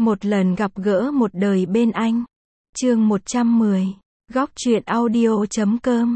Một lần gặp gỡ một đời bên anh. Chương 110. Góc truyện audio.com.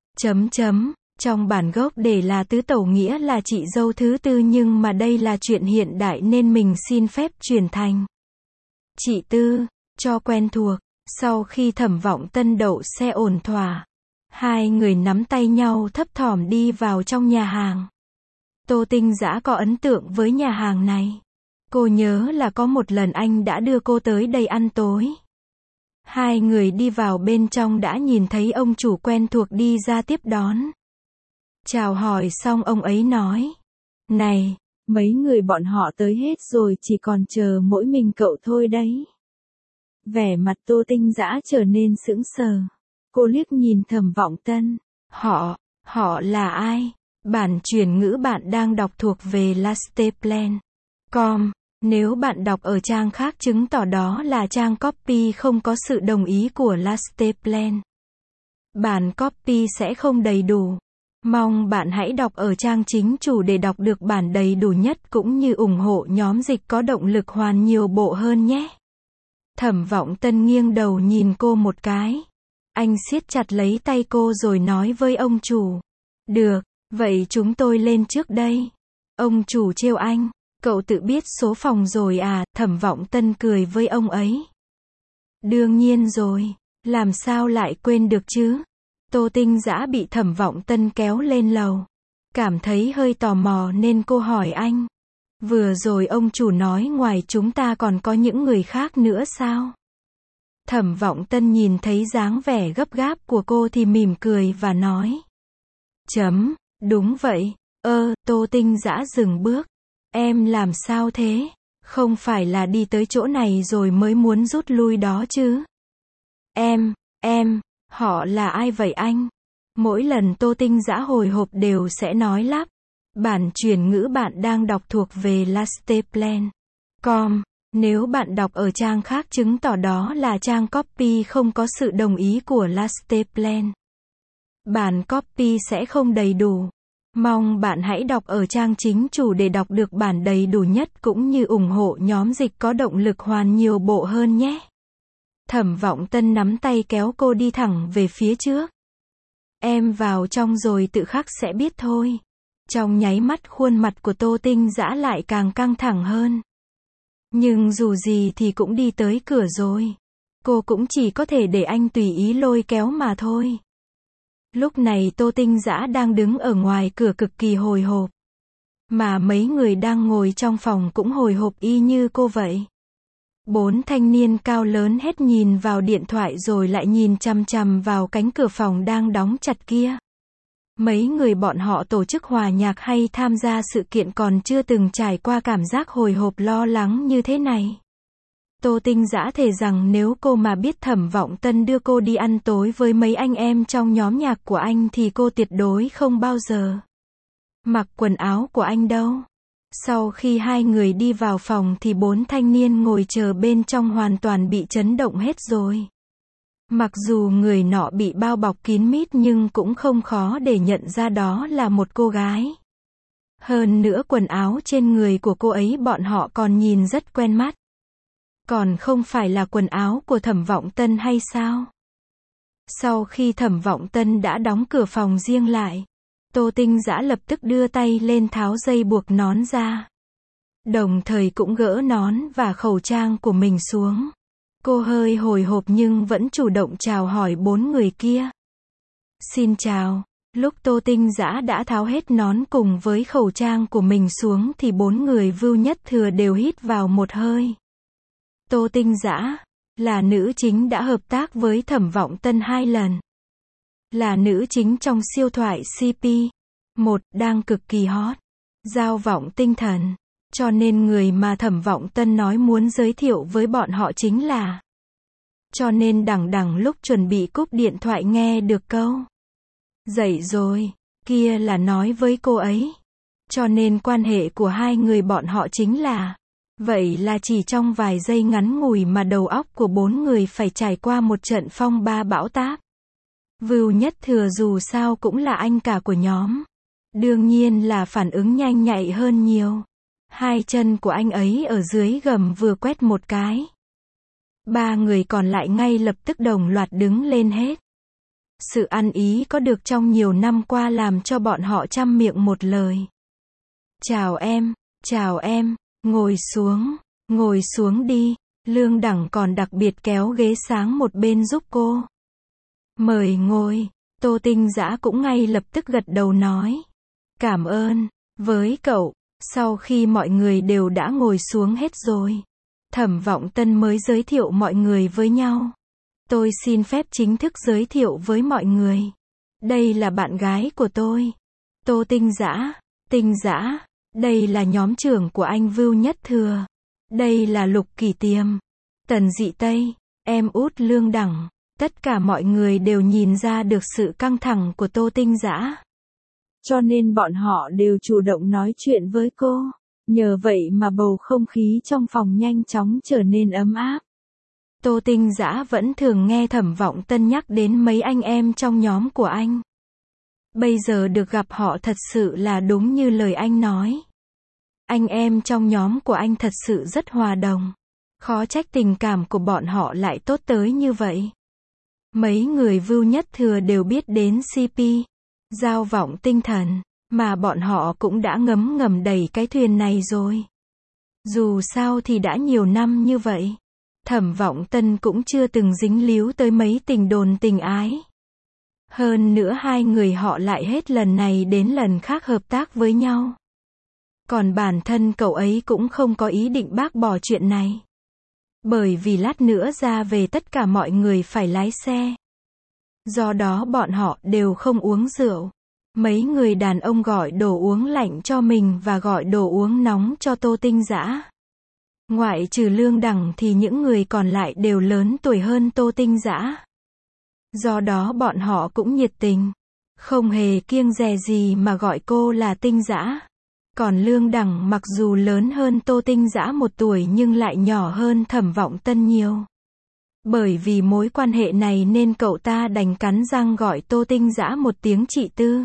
Trong bản gốc để là tứ tẩu nghĩa là chị dâu thứ tư, nhưng mà đây là chuyện hiện đại nên mình xin phép chuyển thành chị Tư, cho quen thuộc. Sau khi Thẩm Vọng Tân đậu xe ổn thỏa, hai người nắm tay nhau thấp thỏm đi vào trong nhà hàng. Tô Tinh Dã có ấn tượng với nhà hàng này. Cô nhớ là có một lần anh đã đưa cô tới đây ăn tối. Hai người đi vào bên trong đã nhìn thấy ông chủ quen thuộc đi ra tiếp đón. Chào hỏi xong ông ấy nói: "Này, mấy người bọn họ tới hết rồi, chỉ còn chờ mỗi mình cậu thôi đấy." Vẻ mặt Tô Tinh Dã trở nên sững sờ. Cô liếc nhìn Thẩm Vọng Tân. Họ là ai? Bản chuyển ngữ bạn đang đọc thuộc về Lasteplan.com. Nếu bạn đọc ở trang khác chứng tỏ đó là trang copy không có sự đồng ý của Lasteplan. Bản copy sẽ không đầy đủ. Mong bạn hãy đọc ở trang chính chủ để đọc được bản đầy đủ nhất cũng như ủng hộ nhóm dịch có động lực hoàn nhiều bộ hơn nhé. Thẩm Vọng Tân nghiêng đầu nhìn cô một cái. Anh siết chặt lấy tay cô rồi nói với ông chủ: "Được, vậy chúng tôi lên trước đây." Ông chủ trêu anh: "Cậu tự biết số phòng rồi à?" Thẩm Vọng Tân cười với ông ấy: "Đương nhiên rồi, làm sao lại quên được chứ." Tô Tinh Dã bị Thẩm Vọng Tân kéo lên lầu. Cảm thấy hơi tò mò nên cô hỏi anh: "Vừa rồi ông chủ nói ngoài chúng ta còn có những người khác nữa sao?" Thẩm Vọng Tân nhìn thấy dáng vẻ gấp gáp của cô thì mỉm cười và nói: Đúng vậy." Tô Tinh Dã dừng bước. "Em làm sao thế? Không phải là đi tới chỗ này rồi mới muốn rút lui đó chứ?" Họ là ai vậy anh?" Mỗi lần Tô Tinh Dã hồi hộp đều sẽ nói lắp. Bản chuyển ngữ bạn đang đọc thuộc về Lasteplan.com. Nếu bạn đọc ở trang khác chứng tỏ đó là trang copy không có sự đồng ý của Lasteplan. Bản copy sẽ không đầy đủ. Mong bạn hãy đọc ở trang chính chủ để đọc được bản đầy đủ nhất cũng như ủng hộ nhóm dịch có động lực hoàn nhiều bộ hơn nhé. Thẩm Vọng Tân nắm tay kéo cô đi thẳng về phía trước. "Em vào trong rồi tự khắc sẽ biết thôi." Trong nháy mắt khuôn mặt của Tô Tinh Dã lại càng căng thẳng hơn. Nhưng dù gì thì cũng đi tới cửa rồi. Cô cũng chỉ có thể để anh tùy ý lôi kéo mà thôi. Lúc này Tô Tinh Dã đang đứng ở ngoài cửa cực kỳ hồi hộp. Mà mấy người đang ngồi trong phòng cũng hồi hộp y như cô vậy. 4 thanh niên cao lớn hết nhìn vào điện thoại rồi lại nhìn chằm chằm vào cánh cửa phòng đang đóng chặt kia. Mấy người bọn họ tổ chức hòa nhạc hay tham gia sự kiện còn chưa từng trải qua cảm giác hồi hộp lo lắng như thế này. Tô Tinh Dã thề rằng nếu cô mà biết Thẩm Vọng Tân đưa cô đi ăn tối với mấy anh em trong nhóm nhạc của anh thì cô tuyệt đối không bao giờ mặc quần áo của anh đâu. Sau khi hai người đi vào phòng thì 4 thanh niên ngồi chờ bên trong hoàn toàn bị chấn động hết rồi. Mặc dù người nọ bị bao bọc kín mít nhưng cũng không khó để nhận ra đó là một cô gái. Hơn nữa quần áo trên người của cô ấy bọn họ còn nhìn rất quen mắt. Còn không phải là quần áo của Thẩm Vọng Tân hay sao? Sau khi Thẩm Vọng Tân đã đóng cửa phòng riêng lại, Tô Tinh Dã lập tức đưa tay lên tháo dây buộc nón ra. Đồng thời cũng gỡ nón và khẩu trang của mình xuống. Cô hơi hồi hộp nhưng vẫn chủ động chào hỏi 4 người kia. "Xin chào." Lúc Tô Tinh Dã đã tháo hết nón cùng với khẩu trang của mình xuống thì 4 người Vưu Nhất Thừa đều hít vào một hơi. Tô Tinh Dã là nữ chính đã hợp tác với Thẩm Vọng Tân 2 lần. Là nữ chính trong siêu thoại CP1 đang cực kỳ hot. Giao vọng tinh thần. Cho nên người mà Thẩm Vọng Tân nói muốn giới thiệu với bọn họ chính là. Cho nên đằng lúc chuẩn bị cúp điện thoại nghe được câu "Dậy rồi" kia là nói với cô ấy. Cho nên quan hệ của hai người bọn họ chính là. Vậy là chỉ trong vài giây ngắn ngủi mà đầu óc của 4 người phải trải qua một trận phong ba bão táp. Vưu Nhất Thừa dù sao cũng là anh cả của nhóm. Đương nhiên là phản ứng nhanh nhạy hơn nhiều. Hai chân của anh ấy ở dưới gầm vừa quét một cái. Ba người còn lại ngay lập tức đồng loạt đứng lên hết. Sự ăn ý có được trong nhiều năm qua làm cho bọn họ trăm miệng một lời. Chào em, ngồi xuống đi. Lương Đẳng còn đặc biệt kéo ghế sáng một bên giúp cô. Mời ngồi. Tô Tinh Dã cũng ngay lập tức gật đầu nói. Cảm ơn. Với cậu, sau khi mọi người đều đã ngồi xuống hết rồi, Thẩm Vọng Tân mới giới thiệu mọi người với nhau. Tôi xin phép chính thức giới thiệu với mọi người. Đây là bạn gái của tôi. Tô Tinh Dã, đây là nhóm trưởng của anh Vưu Nhất Thừa. Đây là Lục Kỳ Tiềm, Tần Dị Tây, em út Lương Đẳng. Tất cả mọi người đều nhìn ra được sự căng thẳng của Tô Tinh Dã. Cho nên bọn họ đều chủ động nói chuyện với cô. Nhờ vậy mà bầu không khí trong phòng nhanh chóng trở nên ấm áp. Tô Tinh Dã vẫn thường nghe Thẩm Vọng Tân nhắc đến mấy anh em trong nhóm của anh. Bây giờ được gặp họ thật sự là đúng như lời anh nói. Anh em trong nhóm của anh thật sự rất hòa đồng. Khó trách tình cảm của bọn họ lại tốt tới như vậy. Mấy người Vưu Nhất Thừa đều biết đến CP, Giao Vọng Tinh Thần, mà bọn họ cũng đã ngấm ngầm đẩy cái thuyền này rồi. Dù sao thì đã nhiều năm như vậy, Thẩm Vọng Tân cũng chưa từng dính líu tới mấy tình đồn tình ái. Hơn nữa hai người họ lại hết lần này đến lần khác hợp tác với nhau. Còn bản thân cậu ấy cũng không có ý định bác bỏ chuyện này. Bởi vì lát nữa ra về tất cả mọi người phải lái xe. Do đó bọn họ đều không uống rượu. Mấy người đàn ông gọi đồ uống lạnh cho mình và gọi đồ uống nóng cho Tô Tinh Dã. Ngoại trừ Lương Đẳng thì những người còn lại đều lớn tuổi hơn Tô Tinh Dã. Do đó bọn họ cũng nhiệt tình, không hề kiêng dè gì mà gọi cô là Tinh Dã. Còn Lương Đẳng mặc dù lớn hơn Tô Tinh Dã 1 tuổi nhưng lại nhỏ hơn Thẩm Vọng Tân nhiều. Bởi vì mối quan hệ này nên cậu ta đành cắn răng gọi Tô Tinh Dã một tiếng chị Tư.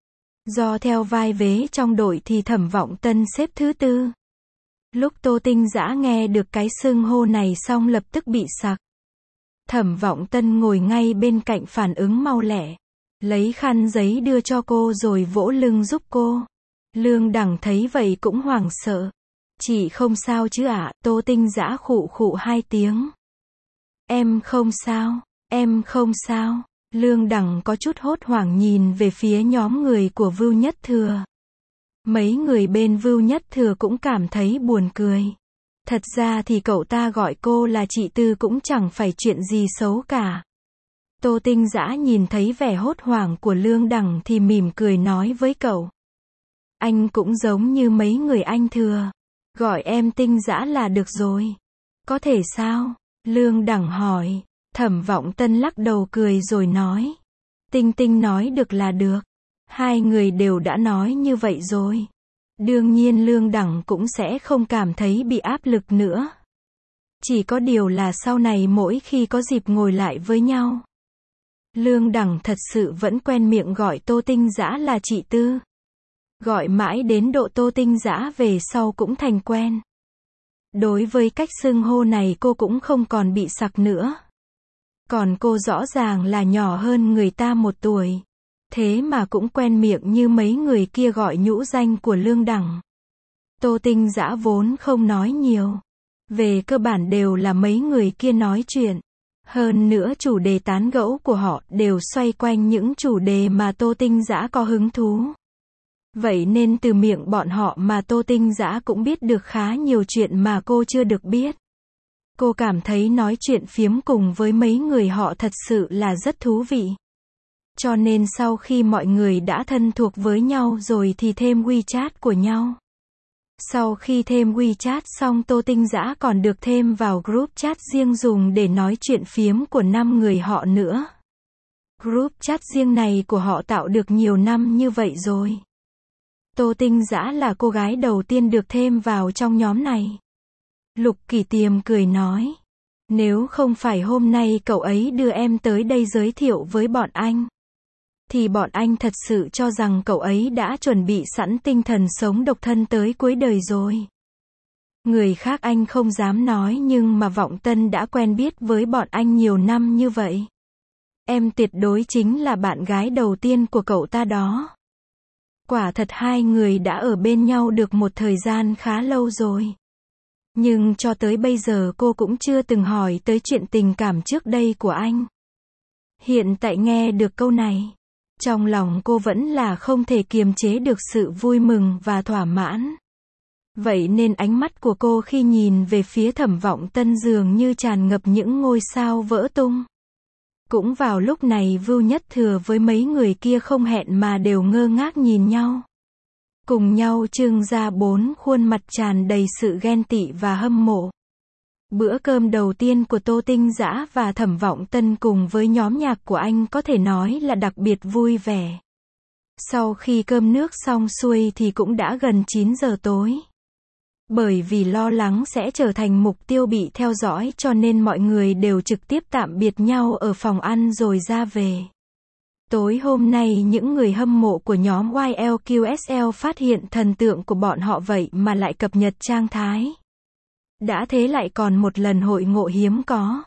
Do theo vai vế trong đội thì Thẩm Vọng Tân xếp thứ 4. Lúc Tô Tinh Dã nghe được cái xưng hô này xong lập tức bị sặc. Thẩm Vọng Tân ngồi ngay bên cạnh phản ứng mau lẹ, lấy khăn giấy đưa cho cô rồi vỗ lưng giúp cô. Lương Đẳng thấy vậy cũng hoảng sợ. Chị không sao chứ ạ? Tô Tinh Dã khụ khụ 2 tiếng. Em không sao. Lương Đẳng có chút hốt hoảng nhìn về phía nhóm người của Vưu Nhất Thừa. Mấy người bên Vưu Nhất Thừa cũng cảm thấy buồn cười. Thật ra thì cậu ta gọi cô là chị Tư cũng chẳng phải chuyện gì xấu cả. Tô Tinh Dã nhìn thấy vẻ hốt hoảng của Lương Đẳng thì mỉm cười nói với cậu. Anh cũng giống như mấy người anh Thừa. Gọi em Tinh Dã là được rồi. Có thể sao? Lương Đẳng hỏi. Thẩm Vọng Tân lắc đầu cười rồi nói. Tinh Tinh nói được là được. Hai người đều đã nói như vậy rồi. Đương nhiên Lương Đẳng cũng sẽ không cảm thấy bị áp lực nữa. Chỉ có điều là sau này mỗi khi có dịp ngồi lại với nhau, Lương Đẳng thật sự vẫn quen miệng gọi Tô Tinh Dã là chị Tư. Gọi mãi đến độ Tô Tinh Dã về sau cũng thành quen. Đối với cách xưng hô này cô cũng không còn bị sặc nữa. Còn cô rõ ràng là nhỏ hơn người ta 1 tuổi. Thế mà cũng quen miệng như mấy người kia gọi nhũ danh của Lương Đẳng. Tô Tinh Dã vốn không nói nhiều. Về cơ bản đều là mấy người kia nói chuyện. Hơn nữa chủ đề tán gẫu của họ đều xoay quanh những chủ đề mà Tô Tinh Dã có hứng thú. Vậy nên từ miệng bọn họ mà Tô Tinh Dã cũng biết được khá nhiều chuyện mà cô chưa được biết. Cô cảm thấy nói chuyện phiếm cùng với mấy người họ thật sự là rất thú vị. Cho nên sau khi mọi người đã thân thuộc với nhau rồi thì thêm WeChat của nhau. Sau khi thêm WeChat xong Tô Tinh Dã còn được thêm vào group chat riêng dùng để nói chuyện phiếm của 5 người họ nữa. Group chat riêng này của họ tạo được nhiều năm như vậy rồi. Tô Tinh Dã là cô gái đầu tiên được thêm vào trong nhóm này. Lục Kỳ Tiềm cười nói. Nếu không phải hôm nay cậu ấy đưa em tới đây giới thiệu với bọn anh, thì bọn anh thật sự cho rằng cậu ấy đã chuẩn bị sẵn tinh thần sống độc thân tới cuối đời rồi. Người khác anh không dám nói nhưng mà Vọng Tân đã quen biết với bọn anh nhiều năm như vậy. Em tuyệt đối chính là bạn gái đầu tiên của cậu ta đó. Quả thật hai người đã ở bên nhau được một thời gian khá lâu rồi. Nhưng cho tới bây giờ cô cũng chưa từng hỏi tới chuyện tình cảm trước đây của anh. Hiện tại nghe được câu này, trong lòng cô vẫn là không thể kiềm chế được sự vui mừng và thỏa mãn. Vậy nên ánh mắt của cô khi nhìn về phía Thẩm Vọng Tân dường như tràn ngập những ngôi sao vỡ tung. Cũng vào lúc này Vưu Nhất Thừa với mấy người kia không hẹn mà đều ngơ ngác nhìn nhau. Cùng nhau trưng ra bốn khuôn mặt tràn đầy sự ghen tị và hâm mộ. Bữa cơm đầu tiên của Tô Tinh Dã và Thẩm Vọng Tân cùng với nhóm nhạc của anh có thể nói là đặc biệt vui vẻ. Sau khi cơm nước xong xuôi thì cũng đã gần 9 giờ tối. Bởi vì lo lắng sẽ trở thành mục tiêu bị theo dõi cho nên mọi người đều trực tiếp tạm biệt nhau ở phòng ăn rồi ra về. Tối hôm nay những người hâm mộ của nhóm YLQSL phát hiện thần tượng của bọn họ vậy mà lại cập nhật trang thái. Đã thế lại còn một lần hội ngộ hiếm có.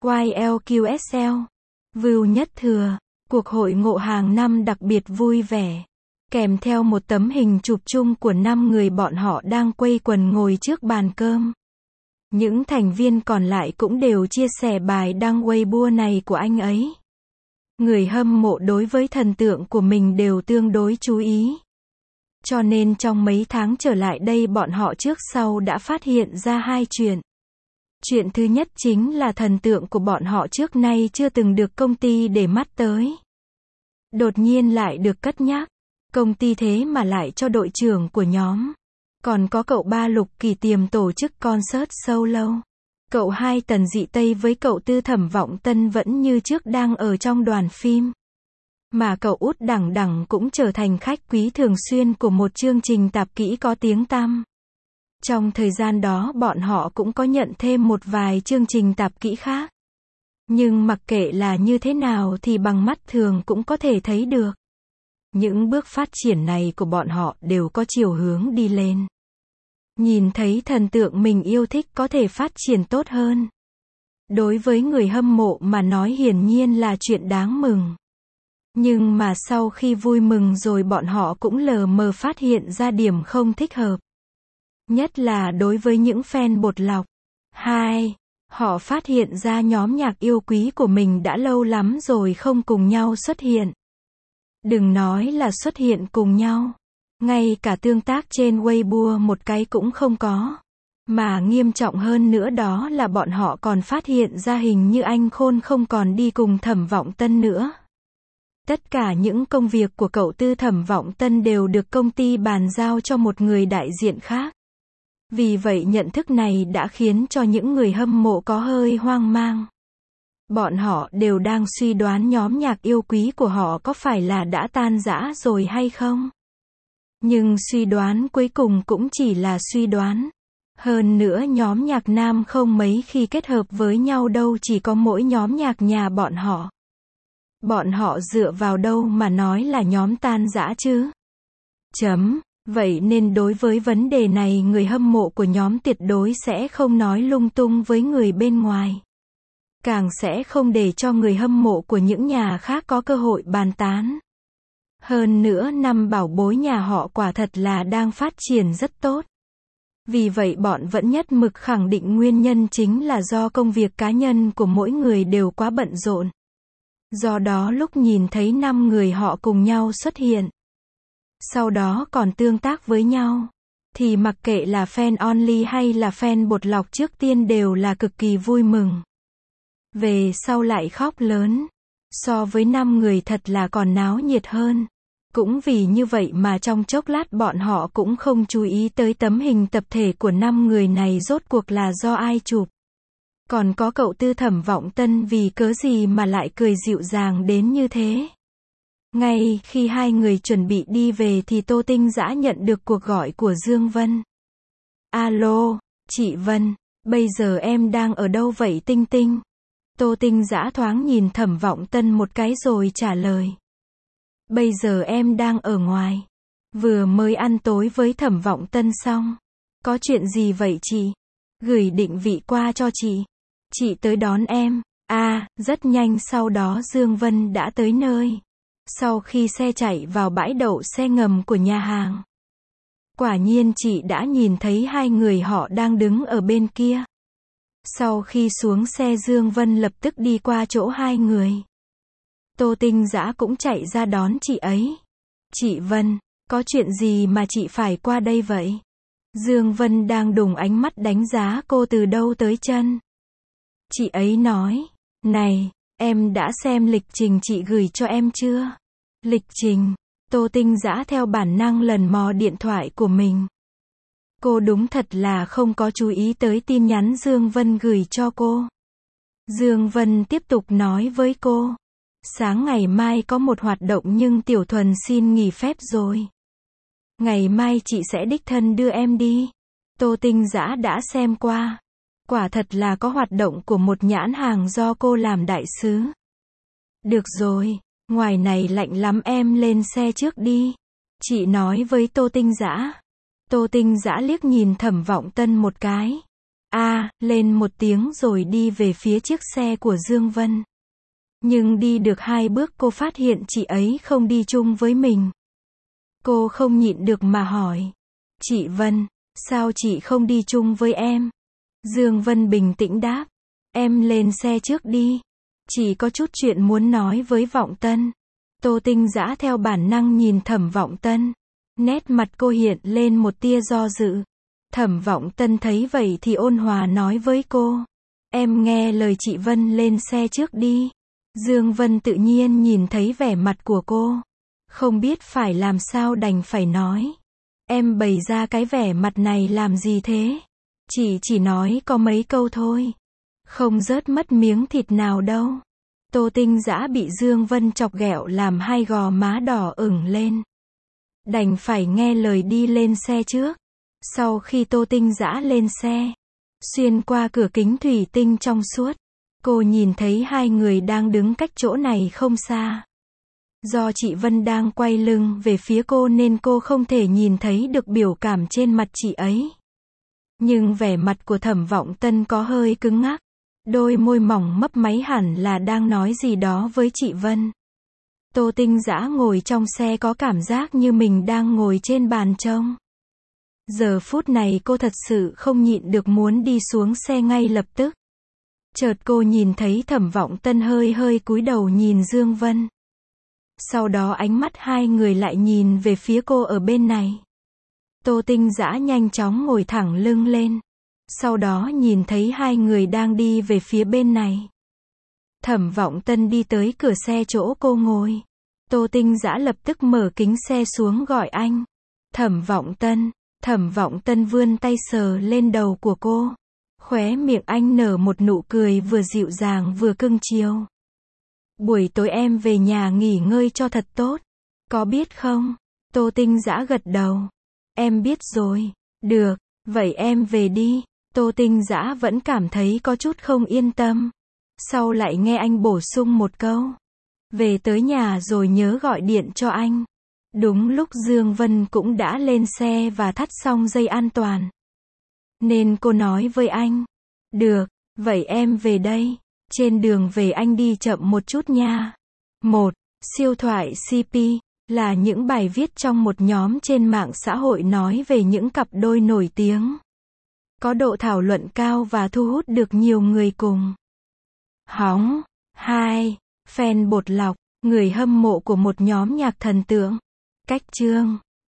YLQSL, Vưu Nhất Thừa, cuộc hội ngộ hàng năm đặc biệt vui vẻ. Kèm theo một tấm hình chụp chung của 5 người bọn họ đang quây quần ngồi trước bàn cơm. Những thành viên còn lại cũng đều chia sẻ bài đăng Weibo này của anh ấy. Người hâm mộ đối với thần tượng của mình đều tương đối chú ý. Cho nên trong mấy tháng trở lại đây bọn họ trước sau đã phát hiện ra hai chuyện. Chuyện thứ nhất chính là thần tượng của bọn họ trước nay chưa từng được công ty để mắt tới. Đột nhiên lại được cất nhắc. Công ty thế mà lại cho đội trưởng của nhóm. Còn có cậu ba Lục Kỳ Tiềm tổ chức concert solo. Cậu hai Tần Dị Tây với cậu tư Thẩm Vọng Tân vẫn như trước đang ở trong đoàn phim. Mà cậu út Đẳng Đẳng cũng trở thành khách quý thường xuyên của một chương trình tạp kỹ có tiếng tăm. Trong thời gian đó bọn họ cũng có nhận thêm một vài chương trình tạp kỹ khác. Nhưng mặc kệ là như thế nào thì bằng mắt thường cũng có thể thấy được. Những bước phát triển này của bọn họ đều có chiều hướng đi lên. Nhìn thấy thần tượng mình yêu thích có thể phát triển tốt hơn. Đối với người hâm mộ mà nói hiển nhiên là chuyện đáng mừng. Nhưng mà sau khi vui mừng rồi bọn họ cũng lờ mờ phát hiện ra điểm không thích hợp. Nhất là đối với những fan bột lọc. 2. Họ phát hiện ra nhóm nhạc yêu quý của mình đã lâu lắm rồi không cùng nhau xuất hiện. Đừng nói là xuất hiện cùng nhau. Ngay cả tương tác trên Weibo một cái cũng không có. Mà nghiêm trọng hơn nữa đó là bọn họ còn phát hiện ra hình như anh Khôn không còn đi cùng Thẩm Vọng Tân nữa. Tất cả những công việc của cậu tư Thẩm Vọng Tân đều được công ty bàn giao cho một người đại diện khác. Vì vậy nhận thức này đã khiến cho những người hâm mộ có hơi hoang mang. Bọn họ đều đang suy đoán nhóm nhạc yêu quý của họ có phải là đã tan rã rồi hay không. Nhưng suy đoán cuối cùng cũng chỉ là suy đoán. Hơn nữa nhóm nhạc nam không mấy khi kết hợp với nhau đâu, chỉ có mỗi nhóm nhạc nhà bọn họ. Bọn họ dựa vào đâu mà nói là nhóm tan rã chứ? Vậy nên đối với vấn đề này người hâm mộ của nhóm tuyệt đối sẽ không nói lung tung với người bên ngoài. Càng sẽ không để cho người hâm mộ của những nhà khác có cơ hội bàn tán. Hơn nữa năm bảo bối nhà họ quả thật là đang phát triển rất tốt. Vì vậy bọn vẫn nhất mực khẳng định nguyên nhân chính là do công việc cá nhân của mỗi người đều quá bận rộn. Do đó lúc nhìn thấy 5 người họ cùng nhau xuất hiện, sau đó còn tương tác với nhau, thì mặc kệ là fan only hay là fan bột lọc trước tiên đều là cực kỳ vui mừng. Về sau lại khóc lớn. So với 5 người thật là còn náo nhiệt hơn. Cũng vì như vậy mà trong chốc lát bọn họ cũng không chú ý tới tấm hình tập thể của 5 người này rốt cuộc là do ai chụp. Còn có cậu tư Thẩm Vọng Tân vì cớ gì mà lại cười dịu dàng đến như thế. Ngay khi hai người chuẩn bị đi về thì Tô Tinh Dã nhận được cuộc gọi của Dương Vân. Alo, chị Vân, bây giờ em đang ở đâu vậy Tinh Tinh? Tô Tinh Dã thoáng nhìn Thẩm Vọng Tân một cái rồi trả lời. Bây giờ em đang ở ngoài. Vừa mới ăn tối với Thẩm Vọng Tân xong. Có chuyện gì vậy chị? Gửi định vị qua cho chị. Chị tới đón em. Rất nhanh sau đó Dương Vân đã tới nơi. Sau khi xe chạy vào bãi đậu xe ngầm của nhà hàng. Quả nhiên chị đã nhìn thấy hai người họ đang đứng ở bên kia. Sau khi xuống xe Dương Vân lập tức đi qua chỗ hai người. Tô Tinh Dã cũng chạy ra đón chị ấy. Chị Vân, có chuyện gì mà chị phải qua đây vậy? Dương Vân đang đùng ánh mắt đánh giá cô từ đầu tới chân. Chị ấy nói, này, em đã xem lịch trình chị gửi cho em chưa? Lịch trình, Tô Tinh Dã theo bản năng lần mò điện thoại của mình. Cô đúng thật là không có chú ý tới tin nhắn Dương Vân gửi cho cô. Dương Vân tiếp tục nói với cô. Sáng ngày mai có một hoạt động nhưng Tiểu Thuần xin nghỉ phép rồi. Ngày mai chị sẽ đích thân đưa em đi. Tô Tinh Dã đã xem qua. Quả thật là có hoạt động của một nhãn hàng do cô làm đại sứ. Được rồi, ngoài này lạnh lắm em lên xe trước đi. Chị nói với Tô Tinh Dã. Tô Tinh Dã liếc nhìn Thẩm Vọng Tân một cái. Lên một tiếng rồi đi về phía chiếc xe của Dương Vân. Nhưng đi được 2 bước cô phát hiện chị ấy không đi chung với mình. Cô không nhịn được mà hỏi. Chị Vân, sao chị không đi chung với em? Dương Vân bình tĩnh đáp. Em lên xe trước đi. Chỉ có chút chuyện muốn nói với Vọng Tân. Tô Tinh Dã theo bản năng nhìn Thẩm Vọng Tân. Nét mặt cô hiện lên một tia do dự. Thẩm Vọng Tân thấy vậy thì ôn hòa nói với cô. Em nghe lời chị Vân lên xe trước đi. Dương Vân tự nhiên nhìn thấy vẻ mặt của cô. Không biết phải làm sao đành phải nói. Em bày ra cái vẻ mặt này làm gì thế? Chỉ nói có mấy câu thôi. Không rớt mất miếng thịt nào đâu. Tô Tinh Dã bị Dương Vân chọc ghẹo làm hai gò má đỏ ửng lên. Đành phải nghe lời đi lên xe trước. Sau khi Tô Tinh Dã lên xe, xuyên qua cửa kính thủy tinh trong suốt, cô nhìn thấy hai người đang đứng cách chỗ này không xa. Do chị Vân đang quay lưng về phía cô nên cô không thể nhìn thấy được biểu cảm trên mặt chị ấy. Nhưng vẻ mặt của Thẩm Vọng Tân có hơi cứng ngắc. Đôi môi mỏng mấp máy hẳn là đang nói gì đó với chị Vân. Tô Tinh Dã ngồi trong xe có cảm giác như mình đang ngồi trên bàn trông. Giờ phút này cô thật sự không nhịn được muốn đi xuống xe ngay lập tức. Chợt cô nhìn thấy Thẩm Vọng Tân hơi cúi đầu nhìn Dương Vân. Sau đó ánh mắt hai người lại nhìn về phía cô ở bên này. Tô Tinh Dã nhanh chóng ngồi thẳng lưng lên. Sau đó nhìn thấy hai người đang đi về phía bên này. Thẩm Vọng Tân đi tới cửa xe chỗ cô ngồi. Tô Tinh Dã lập tức mở kính xe xuống gọi anh. Thẩm Vọng Tân. Thẩm Vọng Tân vươn tay sờ lên đầu của cô. Khóe miệng anh nở một nụ cười vừa dịu dàng vừa cưng chiều. Buổi tối em về nhà nghỉ ngơi cho thật tốt. Có biết không? Tô Tinh Dã gật đầu. Em biết rồi. Được, vậy em về đi. Tô Tinh Dã vẫn cảm thấy có chút không yên tâm. Sau lại nghe anh bổ sung một câu. Về tới nhà rồi nhớ gọi điện cho anh. Đúng lúc Dương Vân cũng đã lên xe và thắt xong dây an toàn. Nên cô nói với anh. Được, vậy em về đây. Trên đường về anh đi chậm một chút nha. 1. Siêu thoại CP là những bài viết trong một nhóm trên mạng xã hội nói về những cặp đôi nổi tiếng. Có độ thảo luận cao và thu hút được nhiều người cùng hóng. 2. Fan bột lọc, người hâm mộ của một nhóm nhạc thần tượng. Cách chương